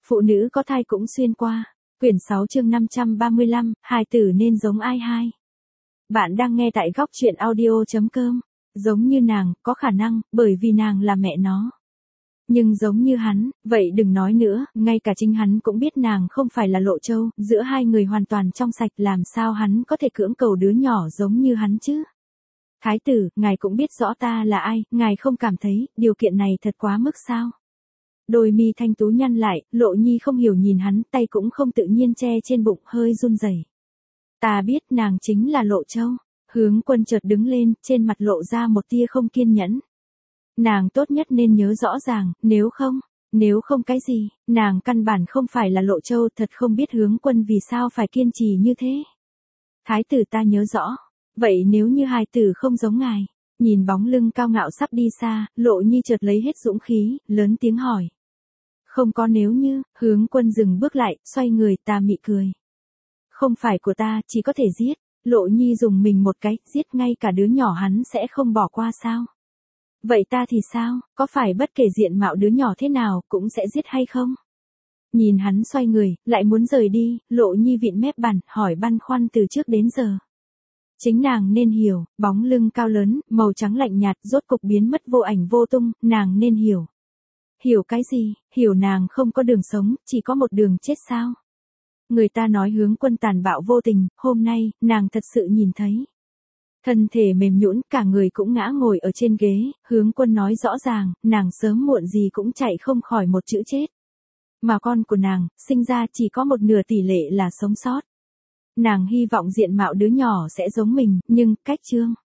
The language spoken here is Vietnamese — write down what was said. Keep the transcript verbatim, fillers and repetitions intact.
phụ nữ có thai cũng xuyên qua. Quyển sáu chương năm trăm ba mươi lăm, hài tử nên giống ai hai. Bạn đang nghe tại góc truyện audio chấm com. Giống như nàng, có khả năng, bởi vì nàng là mẹ nó. Nhưng giống như hắn, vậy đừng nói nữa, ngay cả chính hắn cũng biết nàng không phải là Lộ Châu, giữa hai người hoàn toàn trong sạch, làm sao hắn có thể cưỡng cầu đứa nhỏ giống như hắn chứ? Thái tử, ngài cũng biết rõ ta là ai, ngài không cảm thấy, điều kiện này thật quá mức sao? Đôi mi thanh tú nhăn lại, Lộ Nhi không hiểu nhìn hắn, tay cũng không tự nhiên che trên bụng, hơi run rẩy. Ta biết nàng chính là Lộ Châu. Hướng Quân chợt đứng lên, trên mặt lộ ra một tia không kiên nhẫn. Nàng tốt nhất nên nhớ rõ ràng, nếu không, nếu không cái gì, nàng căn bản không phải là Lộ Châu, thật không biết Hướng Quân vì sao phải kiên trì như thế. Thái tử ta nhớ rõ. Vậy nếu như hài tử không giống ngài, nhìn bóng lưng cao ngạo sắp đi xa, Lộ Nhi chợt lấy hết dũng khí, lớn tiếng hỏi. Không có nếu như, Hướng Quân dừng bước lại, xoay người, ta mị cười. Không phải của ta, chỉ có thể giết. Lộ Nhi dùng mình một cái, giết ngay cả đứa nhỏ hắn sẽ không bỏ qua sao? Vậy ta thì sao, có phải bất kể diện mạo đứa nhỏ thế nào, cũng sẽ giết hay không? Nhìn hắn xoay người, lại muốn rời đi, Lộ Nhi vịn mép bàn, hỏi băn khoăn từ trước đến giờ. Chính nàng nên hiểu, bóng lưng cao lớn, màu trắng lạnh nhạt, rốt cục biến mất vô ảnh vô tung, nàng nên hiểu. Hiểu cái gì, hiểu nàng không có đường sống, chỉ có một đường chết sao? Người ta nói Hướng Quân tàn bạo vô tình, hôm nay, nàng thật sự nhìn thấy. Thân thể mềm nhũn, cả người cũng ngã ngồi ở trên ghế, Hướng Quân nói rõ ràng, nàng sớm muộn gì cũng chạy không khỏi một chữ chết. Mà con của nàng, sinh ra chỉ có một nửa tỷ lệ là sống sót. Nàng hy vọng diện mạo đứa nhỏ sẽ giống mình, nhưng, cách chương.